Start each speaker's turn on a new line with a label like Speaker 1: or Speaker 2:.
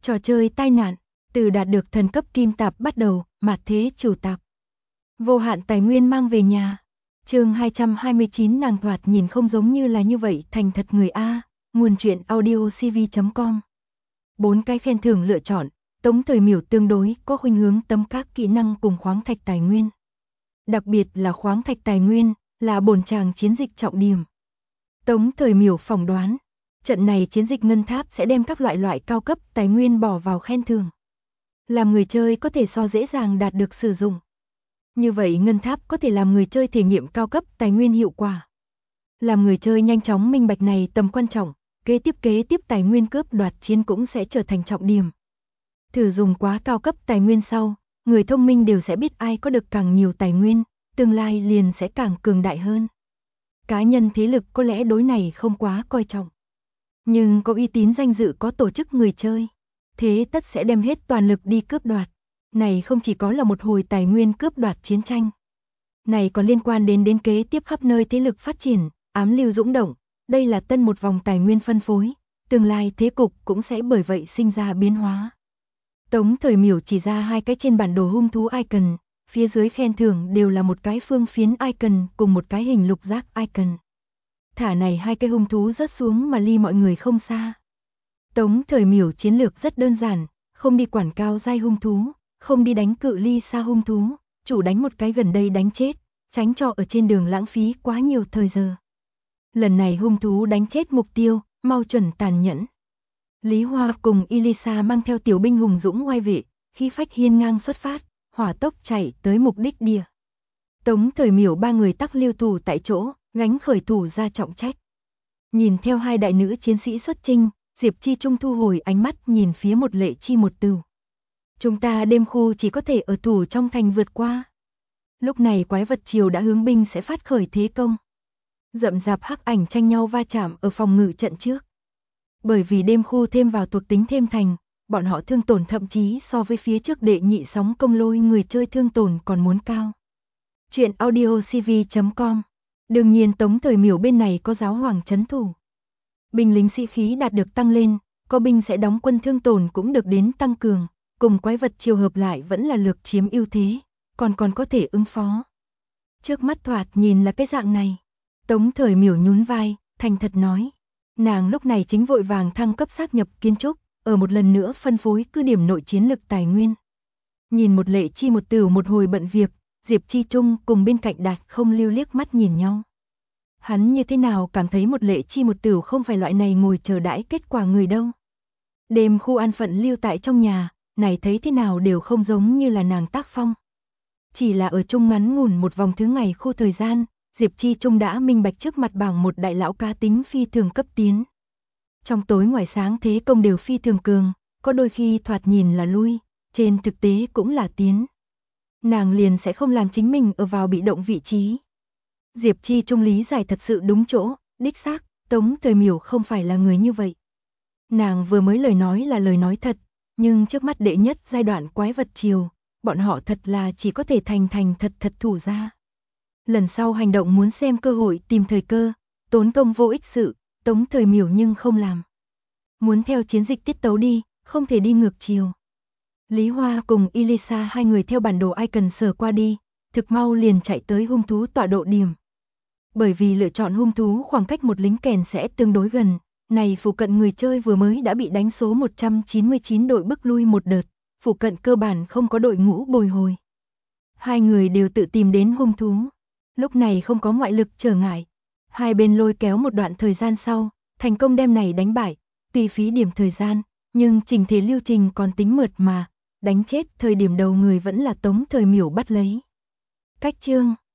Speaker 1: Trò chơi tai nạn, từ đạt được thần cấp kim tạp bắt đầu, mạt thế chủ tạp. Vô hạn tài nguyên mang về nhà. Chương 229 nàng thoạt nhìn không giống như là như vậy thành thật người A, nguồn truyện audiocv.com. 4 cái khen thưởng lựa chọn, Tống Thời Miểu tương đối có khuynh hướng tấm các kỹ năng cùng khoáng thạch tài nguyên. Đặc biệt là khoáng thạch tài nguyên, là bổn tràng chiến dịch trọng điểm. Tống Thời Miểu phỏng đoán, trận này chiến dịch ngân tháp sẽ đem các loại cao cấp tài nguyên bỏ vào khen thưởng. Làm người chơi có thể so dễ dàng đạt được sử dụng. Như vậy ngân tháp có thể làm người chơi thể nghiệm cao cấp tài nguyên hiệu quả. Làm người chơi nhanh chóng minh bạch này tầm quan trọng, kế tiếp tài nguyên cướp đoạt chiến cũng sẽ trở thành trọng điểm. Thử dùng quá cao cấp tài nguyên sau, người thông minh đều sẽ biết ai có được càng nhiều tài nguyên, tương lai liền sẽ càng cường đại hơn. Cá nhân thế lực có lẽ đối này không quá coi trọng. Nhưng có uy tín danh dự có tổ chức người chơi, thế tất sẽ đem hết toàn lực đi cướp đoạt. Này không chỉ có là một hồi tài nguyên cướp đoạt chiến tranh. Này còn liên quan đến kế tiếp khắp nơi thế lực phát triển, ám lưu dũng động, đây là tân một vòng tài nguyên phân phối, tương lai thế cục cũng sẽ bởi vậy sinh ra biến hóa. Tống Thời Miểu chỉ ra 2 cái trên bản đồ hung thú icon, phía dưới khen thưởng đều là một cái phương phiến icon cùng một cái hình lục giác icon. Thả này 2 cái hung thú rớt xuống mà ly mọi người không xa. Tống Thời Miểu chiến lược rất đơn giản, không đi quản cao giai hung thú, không đi đánh cự ly xa hung thú, chủ đánh một cái gần đây đánh chết, tránh cho ở trên đường lãng phí quá nhiều thời giờ. Lần này hung thú đánh chết mục tiêu, mau chuẩn tàn nhẫn. Lý Hoa cùng Elisa mang theo tiểu binh hùng dũng oai vệ, khí phách hiên ngang xuất phát, hỏa tốc chạy tới mục đích địa. Tống Thời Miểu 3 người tắc lưu thủ tại chỗ, gánh khởi thủ ra trọng trách. Nhìn theo 2 đại nữ chiến sĩ xuất chinh, Diệp Chi Trung thu hồi ánh mắt nhìn phía một Lệ Chi một Tửu. Chúng ta đêm khu chỉ có thể ở thủ trong thành vượt qua. Lúc này quái vật triều đã hướng binh sẽ phát khởi thế công. Rậm rạp hắc ảnh tranh nhau va chạm ở phòng ngự trận trước. Bởi vì đêm khu thêm vào thuộc tính thêm thành, bọn họ thương tổn thậm chí so với phía trước đệ nhị sóng công lôi người chơi thương tổn còn muốn cao. Chuyện audiocv.com. Đương nhiên Tống Thời Miểu bên này có giáo hoàng trấn thủ. Binh lính sĩ khí đạt được tăng lên, có binh sẽ đóng quân thương tổn cũng được đến tăng cường, cùng quái vật chiều hợp lại vẫn là lược chiếm ưu thế, còn có thể ứng phó. Trước mắt thoạt nhìn là cái dạng này. Tống Thời Miểu nhún vai, thành thật nói. Nàng lúc này chính vội vàng thăng cấp sáp nhập kiến trúc, ở một lần nữa phân phối cứ điểm nội chiến lực tài nguyên. Nhìn một Lệ Chi một Tửu một hồi bận việc, Diệp Chi Trung cùng bên cạnh Đạt không lưu liếc mắt nhìn nhau. Hắn như thế nào cảm thấy một Lệ Chi một Tửu không phải loại này ngồi chờ đãi kết quả người đâu. Đêm khu an phận lưu tại trong nhà, này thấy thế nào đều không giống như là nàng tác phong. Chỉ là ở chung ngắn ngủn một vòng thứ ngày khu thời gian, Diệp Chi Trung đã minh bạch trước mặt bảng một đại lão cá tính phi thường cấp tiến. Trong tối ngoài sáng thế công đều phi thường cường, có đôi khi thoạt nhìn là lui, trên thực tế cũng là tiến. Nàng liền sẽ không làm chính mình ở vào bị động vị trí. Diệp Chi Trung lý giải thật sự đúng chỗ, đích xác, Tống Thời Miểu không phải là người như vậy. Nàng vừa mới lời nói là lời nói thật, nhưng trước mắt đệ nhất giai đoạn quái vật triều, bọn họ thật là chỉ có thể thành thật thủ ra. Lần sau hành động muốn xem cơ hội tìm thời cơ, tốn công vô ích sự, Tống Thời Miểu nhưng không làm. Muốn theo chiến dịch tiết tấu đi, không thể đi ngược chiều. Lý Hoa cùng Elisa 2 người theo bản đồ icon sờ qua đi, thực mau liền chạy tới hung thú tọa độ điểm. Bởi vì lựa chọn hung thú khoảng cách một lính kèn sẽ tương đối gần, này phụ cận người chơi vừa mới đã bị đánh số 199 đội bức lui một đợt, phụ cận cơ bản không có đội ngũ bồi hồi. 2 người đều tự tìm đến hung thú, lúc này không có ngoại lực trở ngại. Hai bên lôi kéo một đoạn thời gian sau, thành công đem này đánh bại, tuy phí điểm thời gian, nhưng chỉnh thể lưu trình còn tính mượt mà, đánh chết thời điểm đầu người vẫn là Tống Thời Miểu bắt lấy. Cách chương